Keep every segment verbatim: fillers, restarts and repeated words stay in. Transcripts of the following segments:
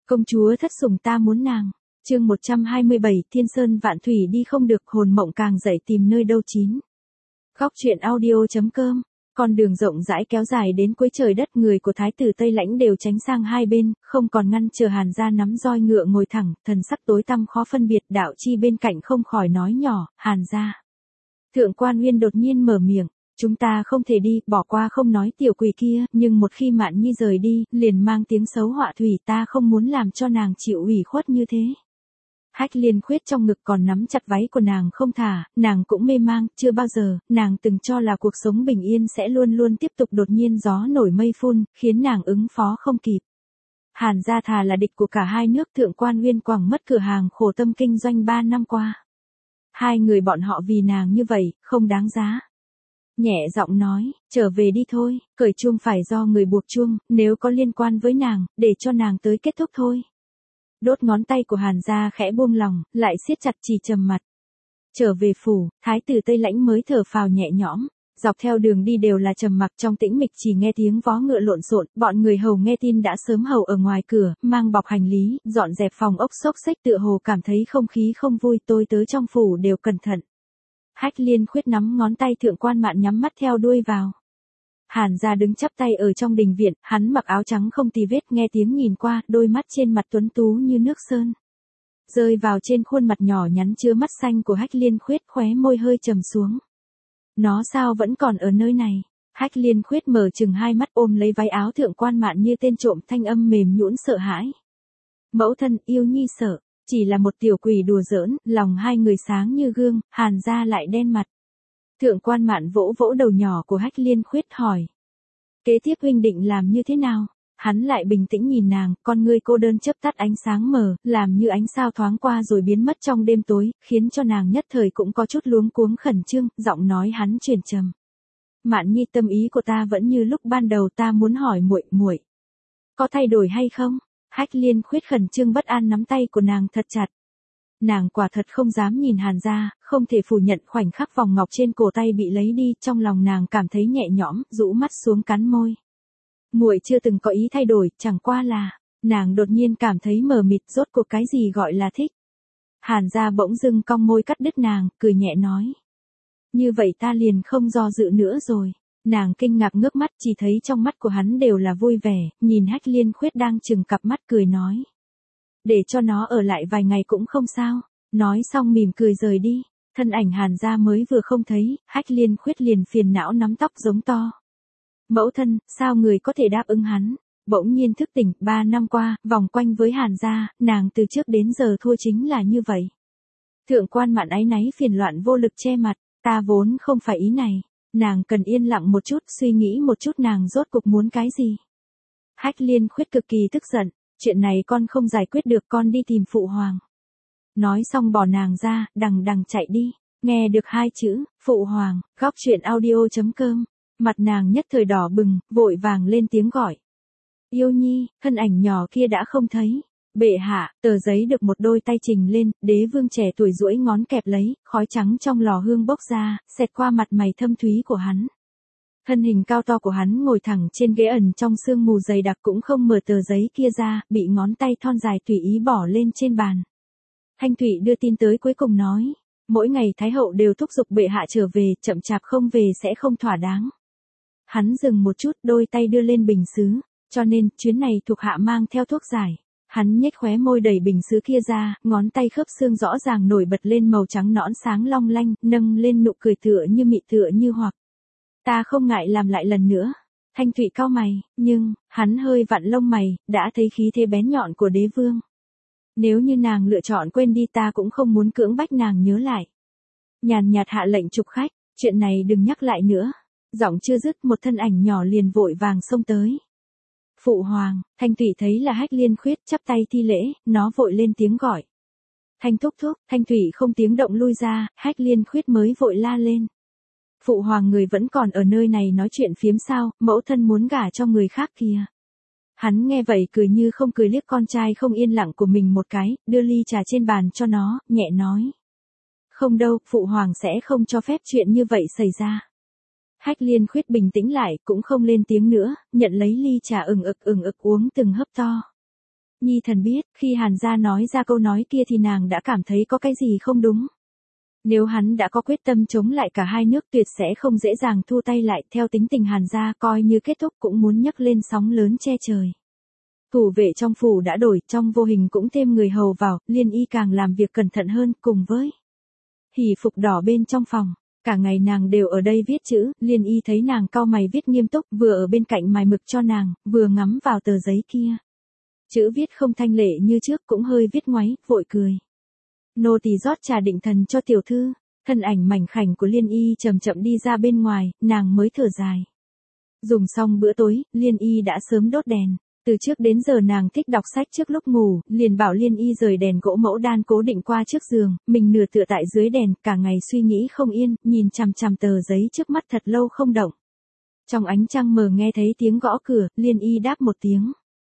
Công chúa thất sủng ta muốn nàng. Chương một trăm hai mươi bảy, thiên sơn vạn thủy đi không được, hồn mộng càng dậy tìm nơi đâu chín. Góc truyện audio.com. Con đường rộng rãi kéo dài đến cuối trời đất, người của thái tử Tây Lãnh đều tránh sang hai bên, không còn ngăn chờ Hàn gia nắm roi ngựa ngồi thẳng, thần sắc tối tăm khó phân biệt. Đạo Chi bên cạnh không khỏi nói nhỏ, Hàn gia. Thượng Quan Uyên đột nhiên mở miệng, chúng ta không thể đi, bỏ qua không nói tiểu quỷ kia, nhưng một khi Mạn Nhi rời đi, liền mang tiếng xấu họa thủy, ta không muốn làm cho nàng chịu ủy khuất như thế. Hách Liên Khuyết trong ngực còn nắm chặt váy của nàng không thả, nàng cũng mê mang, chưa bao giờ, nàng từng cho là cuộc sống bình yên sẽ luôn luôn tiếp tục, đột nhiên gió nổi mây phun, khiến nàng ứng phó không kịp. Hàn gia thà là địch của cả hai nước, Thượng Quan Uyên quẳng mất cửa hàng khổ tâm kinh doanh ba năm qua. Hai người bọn họ vì nàng như vậy, không đáng giá. Nhẹ giọng nói, trở về đi thôi, cởi chuông phải do người buộc chuông, nếu có liên quan với nàng, để cho nàng tới kết thúc thôi. Đốt ngón tay của Hàn gia khẽ buông lòng, lại siết chặt chỉ trầm mặt. Trở về phủ, thái tử Tây Lãnh mới thở phào nhẹ nhõm, dọc theo đường đi đều là trầm mặc, trong tĩnh mịch chỉ nghe tiếng vó ngựa lộn xộn, bọn người hầu nghe tin đã sớm hầu ở ngoài cửa, mang bọc hành lý, dọn dẹp phòng ốc xốc xếch, tựa hồ cảm thấy không khí không vui, tôi tới trong phủ đều cẩn thận. Hách Liên Khuyết nắm ngón tay Thượng Quan Mạn nhắm mắt theo đuôi vào. Hàn gia đứng chắp tay ở trong đình viện, hắn mặc áo trắng không tì vết, nghe tiếng nhìn qua, đôi mắt trên mặt tuấn tú như nước sơn. Rơi vào trên khuôn mặt nhỏ nhắn chứa mắt xanh của Hách Liên Khuyết, khóe môi hơi trầm xuống. Nó sao vẫn còn ở nơi này? Hách Liên Khuyết mở chừng hai mắt, ôm lấy váy áo Thượng Quan Mạn như tên trộm, thanh âm mềm nhũn sợ hãi. Mẫu thân, yêu nhi sợ, chỉ là một tiểu quỷ đùa giỡn, lòng hai người sáng như gương, Hàn gia lại đen mặt. Thượng Quan Mạn vỗ vỗ đầu nhỏ của Hách Liên Khuyết hỏi. Kế tiếp huynh định làm như thế nào? Hắn lại bình tĩnh nhìn nàng, con ngươi cô đơn chớp tắt ánh sáng mờ, làm như ánh sao thoáng qua rồi biến mất trong đêm tối, khiến cho nàng nhất thời cũng có chút luống cuống khẩn trương, giọng nói hắn truyền trầm. Mạn Nhi, tâm ý của ta vẫn như lúc ban đầu, ta muốn hỏi muội muội, có thay đổi hay không? Hách Liên Khuyết khẩn trương bất an nắm tay của nàng thật chặt. Nàng quả thật không dám nhìn Hàn gia, không thể phủ nhận khoảnh khắc vòng ngọc trên cổ tay bị lấy đi, trong lòng nàng cảm thấy nhẹ nhõm, rũ mắt xuống cắn môi. Muội chưa từng có ý thay đổi, chẳng qua là, nàng đột nhiên cảm thấy mờ mịt, rốt cuộc cái gì gọi là thích. Hàn gia bỗng dưng cong môi cắt đứt nàng, cười nhẹ nói. Như vậy ta liền không do dự nữa rồi. Nàng kinh ngạc ngước mắt, chỉ thấy trong mắt của hắn đều là vui vẻ, nhìn Hách Liên Khuyết đang trừng cặp mắt cười nói. Để cho nó ở lại vài ngày cũng không sao. Nói xong mỉm cười rời đi. Thân ảnh Hàn gia mới vừa không thấy, Hách Liên Khuyết liền phiền não nắm tóc giống to. Mẫu thân, sao người có thể đáp ứng hắn? Bỗng nhiên thức tỉnh, ba năm qua, vòng quanh với Hàn gia, nàng từ trước đến giờ thua chính là như vậy. Thượng Quan Mạn áy náy phiền loạn vô lực che mặt, ta vốn không phải ý này. Nàng cần yên lặng một chút, suy nghĩ một chút nàng rốt cuộc muốn cái gì. Hách Liên Khuyết cực kỳ tức giận, chuyện này con không giải quyết được, con đi tìm phụ hoàng. Nói xong bỏ nàng ra, đằng đằng chạy đi, nghe được hai chữ, phụ hoàng, góc truyện audio.com, mặt nàng nhất thời đỏ bừng, vội vàng lên tiếng gọi. Yêu nhi, thân ảnh nhỏ kia đã không thấy. Bệ hạ, tờ giấy được một đôi tay trình lên, đế vương trẻ tuổi duỗi ngón kẹp lấy, khói trắng trong lò hương bốc ra, xẹt qua mặt mày thâm thúy của hắn. Thân hình cao to của hắn ngồi thẳng trên ghế, ẩn trong sương mù dày đặc, cũng không mở tờ giấy kia ra, bị ngón tay thon dài tùy ý bỏ lên trên bàn. Thanh Thụy đưa tin tới cuối cùng nói, mỗi ngày Thái hậu đều thúc giục bệ hạ trở về, chậm chạp không về sẽ không thỏa đáng. Hắn dừng một chút, đôi tay đưa lên bình sứ, cho nên chuyến này thuộc hạ mang theo thuốc giải. Hắn nhếch khóe môi đẩy bình sứ kia ra, ngón tay khớp xương rõ ràng nổi bật lên màu trắng nõn sáng long lanh, nâng lên nụ cười tựa như mị tựa như hoặc. Ta không ngại làm lại lần nữa. Thanh Thụy cau mày, nhưng, hắn hơi vặn lông mày, đã thấy khí thế bén nhọn của đế vương. Nếu như nàng lựa chọn quên đi, ta cũng không muốn cưỡng bách nàng nhớ lại. Nhàn nhạt hạ lệnh trục khách, chuyện này đừng nhắc lại nữa. Giọng chưa dứt, một thân ảnh nhỏ liền vội vàng xông tới. Phụ hoàng, Thanh Thụy thấy là Hách Liên Khuyết, chắp tay thi lễ, nó vội lên tiếng gọi. Thanh thúc thúc, Thanh Thụy không tiếng động lui ra, Hách Liên Khuyết mới vội la lên. Phụ hoàng, người vẫn còn ở nơi này nói chuyện phiếm sao, mẫu thân muốn gả cho người khác kìa. Hắn nghe vậy cười như không cười, liếc con trai không yên lặng của mình một cái, đưa ly trà trên bàn cho nó, nhẹ nói. Không đâu, phụ hoàng sẽ không cho phép chuyện như vậy xảy ra. Hách Liên Khuyết bình tĩnh lại, cũng không lên tiếng nữa, nhận lấy ly trà ừng ực ừng ực uống từng hớp to. Nhi thần biết, khi Hàn gia nói ra câu nói kia thì nàng đã cảm thấy có cái gì không đúng. Nếu hắn đã có quyết tâm chống lại cả hai nước tuyệt sẽ không dễ dàng thu tay lại, theo tính tình Hàn gia coi như kết thúc cũng muốn nhấc lên sóng lớn che trời. Thủ vệ trong phủ đã đổi, trong vô hình cũng thêm người hầu vào, Liên Y càng làm việc cẩn thận hơn, cùng với hỷ phục đỏ bên trong phòng. Cả ngày nàng đều ở đây viết chữ, Liên Y thấy nàng cau mày viết nghiêm túc, vừa ở bên cạnh mài mực cho nàng, vừa ngắm vào tờ giấy kia. Chữ viết không thanh lệ như trước, cũng hơi viết ngoáy, vội cười. Nô tỳ rót trà định thần cho tiểu thư. Thân ảnh mảnh khảnh của Liên Y chậm chậm đi ra bên ngoài, nàng mới thở dài. Dùng xong bữa tối, Liên Y đã sớm đốt đèn. Từ trước đến giờ nàng thích đọc sách trước lúc ngủ, liền bảo Liên Y rời đèn gỗ mẫu đan cố định qua trước giường, mình nửa tựa tại dưới đèn, cả ngày suy nghĩ không yên, nhìn chằm chằm tờ giấy trước mắt thật lâu không động. Trong ánh trăng mờ nghe thấy tiếng gõ cửa, Liên Y đáp một tiếng.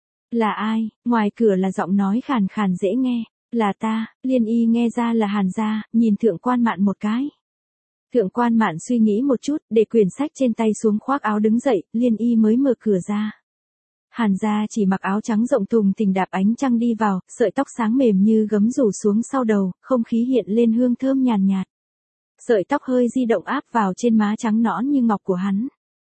Là ai? Ngoài cửa là giọng nói khàn khàn dễ nghe. Là ta. Liên Y nghe ra là Hàn gia, nhìn Thượng Quan Mạn một cái. Thượng Quan Mạn suy nghĩ một chút, để quyển sách trên tay xuống khoác áo đứng dậy, Liên Y mới mở cửa ra. Hàn gia chỉ mặc áo trắng rộng thùng thình đạp ánh trăng đi vào, sợi tóc sáng mềm như gấm rủ xuống sau đầu, không khí hiện lên hương thơm nhàn nhạt, nhạt. Sợi tóc hơi di động áp vào trên má trắng nõn như ngọc của hắn.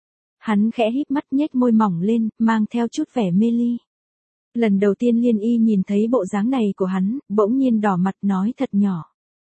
Hắn khẽ híp mắt nhếch môi mỏng lên, mang theo chút vẻ mê ly. Lần đầu tiên Liên Y nhìn thấy bộ dáng này của hắn, bỗng nhiên đỏ mặt nói thật nhỏ.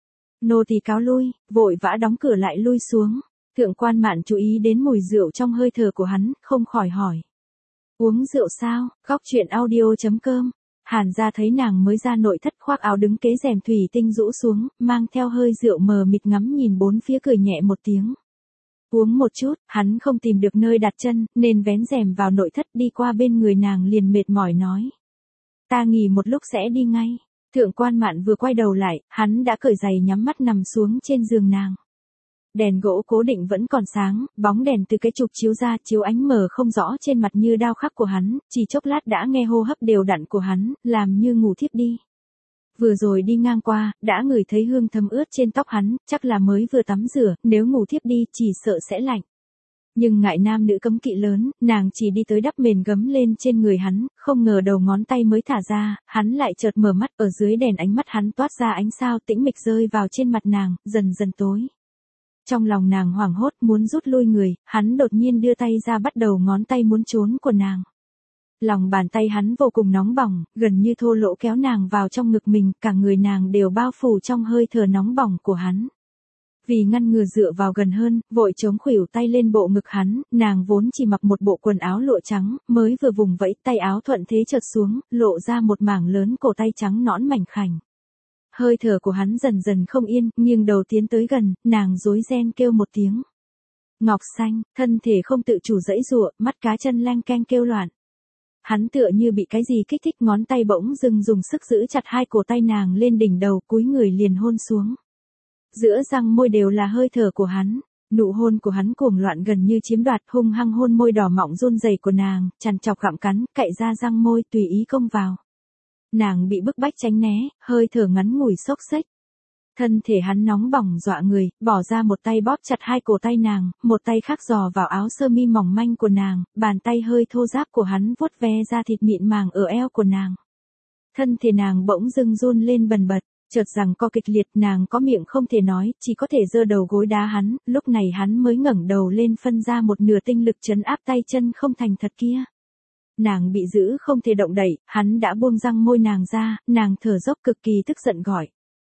Nô tỳ cáo lui, vội vã đóng cửa lại lui xuống. Thượng Quan Mạn chú ý đến mùi rượu trong hơi thở của hắn, không khỏi hỏi. Uống rượu sao? Góc chuyện audio chấm com. Hàn gia thấy nàng mới ra nội thất khoác áo đứng kế rèm thủy tinh rũ xuống, mang theo hơi rượu mờ mịt ngắm nhìn bốn phía cười nhẹ một tiếng. Uống một chút, hắn không tìm được nơi đặt chân, nên vén rèm vào nội thất đi qua bên người nàng liền mệt mỏi nói. Ta nghỉ một lúc sẽ đi ngay. Thượng Quan Mạn vừa quay đầu lại, hắn đã cởi giày nhắm mắt nằm xuống trên giường nàng. Đèn gỗ cố định vẫn còn sáng, bóng đèn từ cái trục chiếu ra chiếu ánh mờ không rõ trên mặt như đao khắc của hắn, chỉ chốc lát đã nghe hô hấp đều đặn của hắn, làm như ngủ thiếp đi. Vừa rồi đi ngang qua, đã ngửi thấy hương thấm ướt trên tóc hắn, chắc là mới vừa tắm rửa, nếu ngủ thiếp đi chỉ sợ sẽ lạnh. Nhưng ngại nam nữ cấm kỵ lớn, nàng chỉ đi tới đắp mền gấm lên trên người hắn, không ngờ đầu ngón tay mới thả ra, hắn lại chợt mở mắt, ở dưới đèn ánh mắt hắn toát ra ánh sao tĩnh mịch rơi vào trên mặt nàng, dần dần tối. Trong lòng nàng hoảng hốt muốn rút lui người, hắn đột nhiên đưa tay ra bắt đầu ngón tay muốn trốn của nàng. Lòng bàn tay hắn vô cùng nóng bỏng, gần như thô lỗ kéo nàng vào trong ngực mình, cả người nàng đều bao phủ trong hơi thở nóng bỏng của hắn. Vì ngăn ngừa dựa vào gần hơn, vội chống khuỷu tay lên bộ ngực hắn, nàng vốn chỉ mặc một bộ quần áo lụa trắng, mới vừa vùng vẫy tay áo thuận thế chợt xuống, lộ ra một mảng lớn cổ tay trắng nõn mảnh khảnh. Hơi thở của hắn dần dần không yên, nghiêng đầu tiến tới gần, nàng rối ren kêu một tiếng. Ngọc Xanh, thân thể không tự chủ giãy giụa, mắt cá chân leng keng kêu loạn. Hắn tựa như bị cái gì kích thích, ngón tay bỗng dưng dùng sức giữ chặt hai cổ tay nàng lên đỉnh đầu, cúi người liền hôn xuống. Giữa răng môi đều là hơi thở của hắn, nụ hôn của hắn cuồng loạn gần như chiếm đoạt, hung hăng hôn môi đỏ mọng run rẩy của nàng, chằn chọc gặm cắn, cạy ra răng môi tùy ý công vào. Nàng bị bức bách tránh né, hơi thở ngắn ngủi xốc xếch. Thân thể hắn nóng bỏng dọa người, bỏ ra một tay bóp chặt hai cổ tay nàng, một tay khác giò vào áo sơ mi mỏng manh của nàng, bàn tay hơi thô ráp của hắn vuốt ve da thịt mịn màng ở eo của nàng. Thân thể nàng bỗng dưng run lên bần bật, chợt rằng co kịch liệt, nàng có miệng không thể nói, chỉ có thể giơ đầu gối đá hắn, lúc này hắn mới ngẩng đầu lên phân ra một nửa tinh lực trấn áp tay chân không thành thật kia. Nàng bị giữ không thể động đậy, hắn đã buông răng môi nàng ra, nàng thở dốc cực kỳ tức giận gọi.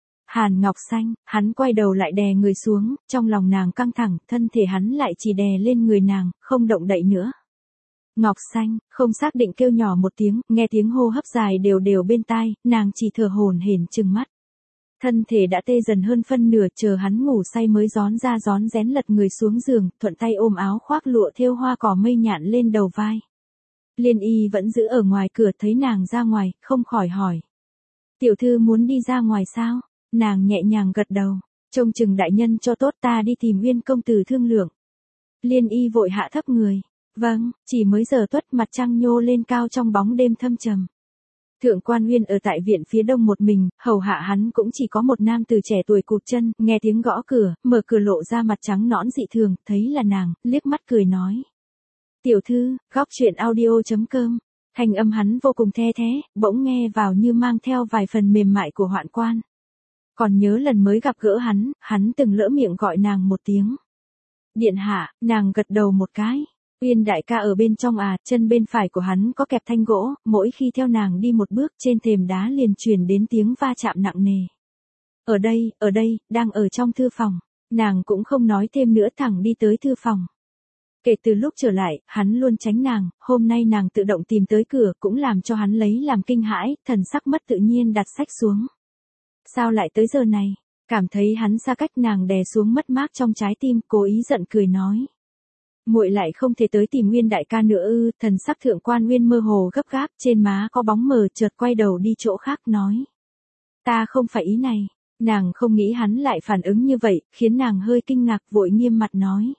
Hàn Ngọc Xanh, hắn quay đầu lại đè người xuống, trong lòng nàng căng thẳng, thân thể hắn lại chỉ đè lên người nàng, không động đậy nữa. Ngọc Xanh, không xác định kêu nhỏ một tiếng, nghe tiếng hô hấp dài đều đều bên tai, nàng chỉ thở hổn hển trừng mắt. Thân thể đã tê dần hơn phân nửa, chờ hắn ngủ say mới rón ra rón rén lật người xuống giường, thuận tay ôm áo khoác lụa thêu hoa cỏ mây nhạn lên đầu vai. Liên Y vẫn giữ ở ngoài cửa, thấy nàng ra ngoài, không khỏi hỏi. Tiểu thư muốn đi ra ngoài sao? Nàng nhẹ nhàng gật đầu. Trông chừng đại nhân cho tốt, ta đi tìm Uyên công tử thương lượng. Liên Y vội hạ thấp người. Vâng, chỉ mới giờ tuất, mặt trăng nhô lên cao trong bóng đêm thâm trầm. Thượng Quan Uyên ở tại viện phía đông một mình, hầu hạ hắn cũng chỉ có một nam tử trẻ tuổi cụt chân, nghe tiếng gõ cửa, mở cửa lộ ra mặt trắng nõn dị thường, thấy là nàng, liếc mắt cười nói. Tiểu thư, góc chuyện audio chấm com. Thanh âm hắn vô cùng the thế, bỗng nghe vào như mang theo vài phần mềm mại của hoạn quan. Còn nhớ lần mới gặp gỡ hắn, hắn từng lỡ miệng gọi nàng một tiếng. Điện hạ, nàng gật đầu một cái. Uyên đại ca ở bên trong à, chân bên phải của hắn có kẹp thanh gỗ, mỗi khi theo nàng đi một bước trên thềm đá liền truyền đến tiếng va chạm nặng nề. Ở đây, ở đây, đang ở trong thư phòng. Nàng cũng không nói thêm nữa thẳng đi tới thư phòng. Kể từ lúc trở lại, hắn luôn tránh nàng, hôm nay nàng tự động tìm tới cửa cũng làm cho hắn lấy làm kinh hãi, thần sắc mất tự nhiên đặt sách xuống. Sao lại tới giờ này? Cảm thấy hắn xa cách nàng đè xuống mất mát trong trái tim, cố ý giận cười nói. Muội lại không thể tới tìm Nguyên đại ca nữa ư? Thần sắc Thượng Quan Nguyên mơ hồ gấp gáp, trên má có bóng mờ, chợt quay đầu đi chỗ khác nói. Ta không phải ý này. Nàng không nghĩ hắn lại phản ứng như vậy, khiến nàng hơi kinh ngạc, vội nghiêm mặt nói.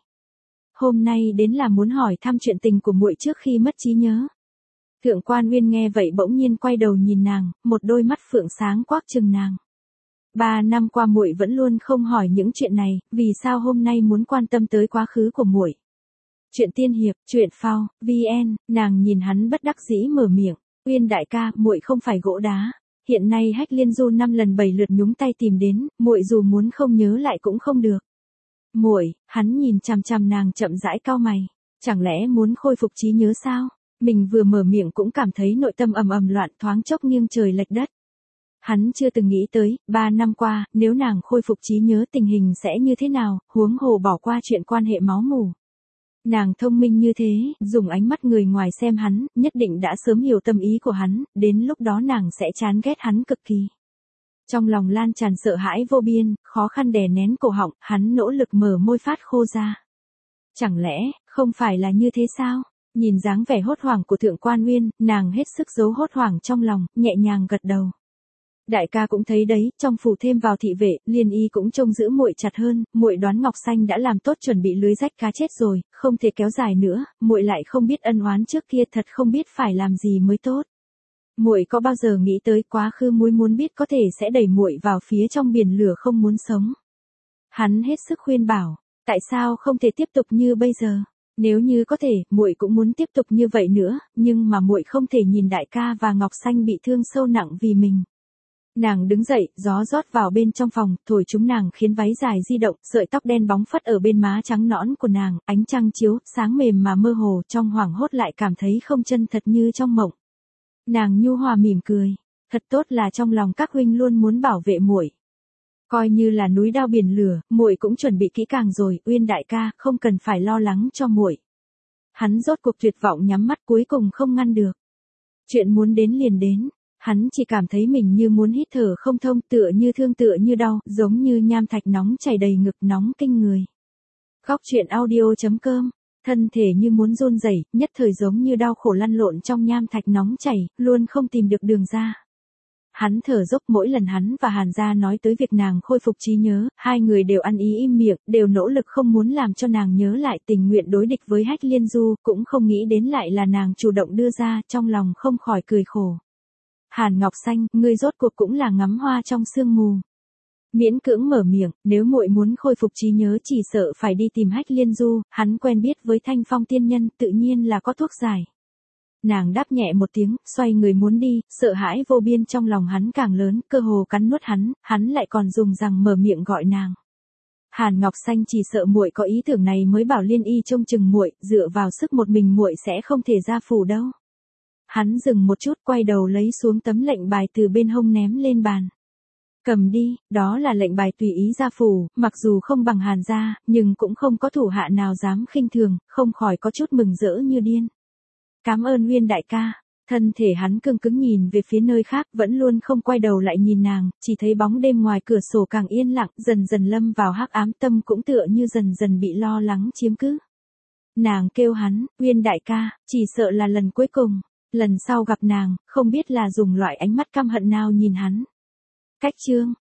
Hôm nay đến là muốn hỏi thăm chuyện tình của muội trước khi mất trí nhớ. Thượng Quan Nguyên nghe vậy bỗng nhiên quay đầu nhìn nàng, một đôi mắt phượng sáng quắc chừng nàng. Ba năm qua muội vẫn luôn không hỏi những chuyện này, vì sao hôm nay muốn quan tâm tới quá khứ của muội? Chuyện tiên hiệp, chuyện phao, vn, nàng nhìn hắn bất đắc dĩ mở miệng. Uyên đại ca, muội không phải gỗ đá. Hiện nay Hách Liên Du năm lần bảy lượt nhúng tay tìm đến, muội dù muốn không nhớ lại cũng không được. Muội, hắn nhìn chằm chằm nàng chậm rãi cau mày, chẳng lẽ muốn khôi phục trí nhớ sao? Mình vừa mở miệng cũng cảm thấy nội tâm ầm ầm loạn, thoáng chốc nghiêng trời lệch đất. Hắn chưa từng nghĩ tới, ba năm qua, nếu nàng khôi phục trí nhớ tình hình sẽ như thế nào, huống hồ bỏ qua chuyện quan hệ máu mủ. Nàng thông minh như thế, dùng ánh mắt người ngoài xem hắn, nhất định đã sớm hiểu tâm ý của hắn, đến lúc đó nàng sẽ chán ghét hắn cực kỳ. Trong lòng lan tràn sợ hãi vô biên, khó khăn đè nén cổ họng, hắn nỗ lực mở môi phát khô ra. Chẳng lẽ, không phải là như thế sao? Nhìn dáng vẻ hốt hoảng của Thượng Quan Nguyên, nàng hết sức giấu hốt hoảng trong lòng, nhẹ nhàng gật đầu. Đại ca cũng thấy đấy, trong phủ thêm vào thị vệ, Liên Y cũng trông giữ muội chặt hơn, muội đoán Ngọc Xanh đã làm tốt chuẩn bị lưới rách cá chết rồi, không thể kéo dài nữa, muội lại không biết ân oán trước kia, thật không biết phải làm gì mới tốt. Muội có bao giờ nghĩ tới quá khứ muội muốn biết có thể sẽ đẩy muội vào phía trong biển lửa không muốn sống. Hắn hết sức khuyên bảo, tại sao không thể tiếp tục như bây giờ? Nếu như có thể, muội cũng muốn tiếp tục như vậy nữa, nhưng mà muội không thể nhìn đại ca và Ngọc Xanh bị thương sâu nặng vì mình. Nàng đứng dậy, gió rót vào bên trong phòng, thổi chúng nàng khiến váy dài di động, sợi tóc đen bóng phất ở bên má trắng nõn của nàng, ánh trăng chiếu, sáng mềm mà mơ hồ, trong hoảng hốt lại cảm thấy không chân thật như trong mộng. Nàng nhu hòa mỉm cười, thật tốt là trong lòng các huynh luôn muốn bảo vệ muội. Coi như là núi đao biển lửa, muội cũng chuẩn bị kỹ càng rồi, Uyên đại ca, không cần phải lo lắng cho muội. Hắn rốt cuộc tuyệt vọng nhắm mắt cuối cùng không ngăn được. Chuyện muốn đến liền đến. Hắn chỉ cảm thấy mình như muốn hít thở không thông, tựa như thương tựa như đau, giống như nham thạch nóng chảy đầy ngực nóng kinh người. Góc truyện audio chấm com, thân thể như muốn run rẩy, nhất thời giống như đau khổ lăn lộn trong nham thạch nóng chảy, luôn không tìm được đường ra. Hắn thở dốc, mỗi lần hắn và Hàn Gia nói tới việc nàng khôi phục trí nhớ, hai người đều ăn ý im miệng, đều nỗ lực không muốn làm cho nàng nhớ lại, tình nguyện đối địch với Hách Liên Du, cũng không nghĩ đến lại là nàng chủ động đưa ra, trong lòng không khỏi cười khổ. Hàn Ngọc Xanh, ngươi rốt cuộc cũng là ngắm hoa trong sương mù. Miễn cưỡng mở miệng, nếu muội muốn khôi phục trí nhớ chỉ sợ phải đi tìm Hách Liên Du, hắn quen biết với Thanh Phong tiên nhân, tự nhiên là có thuốc giải. Nàng đáp nhẹ một tiếng, xoay người muốn đi, sợ hãi vô biên trong lòng hắn càng lớn, cơ hồ cắn nuốt hắn, hắn lại còn dùng rằng mở miệng gọi nàng. Hàn Ngọc Xanh chỉ sợ muội có ý tưởng này mới bảo Liên Y trông chừng muội, dựa vào sức một mình muội sẽ không thể ra phủ đâu. Hắn dừng một chút, quay đầu lấy xuống tấm lệnh bài từ bên hông ném lên bàn. Cầm đi, đó là lệnh bài tùy ý ra phủ, mặc dù không bằng Hàn gia, nhưng cũng không có thủ hạ nào dám khinh thường, không khỏi có chút mừng rỡ như điên. Cảm ơn Uyên đại ca. Thân thể hắn cứng cứng nhìn về phía nơi khác, vẫn luôn không quay đầu lại nhìn nàng, chỉ thấy bóng đêm ngoài cửa sổ càng yên lặng, dần dần lâm vào hắc ám, tâm cũng tựa như dần dần bị lo lắng chiếm cứ. Nàng kêu hắn, Uyên đại ca, chỉ sợ là lần cuối cùng. Lần sau gặp nàng, không biết là dùng loại ánh mắt căm hận nào nhìn hắn. Cách chương.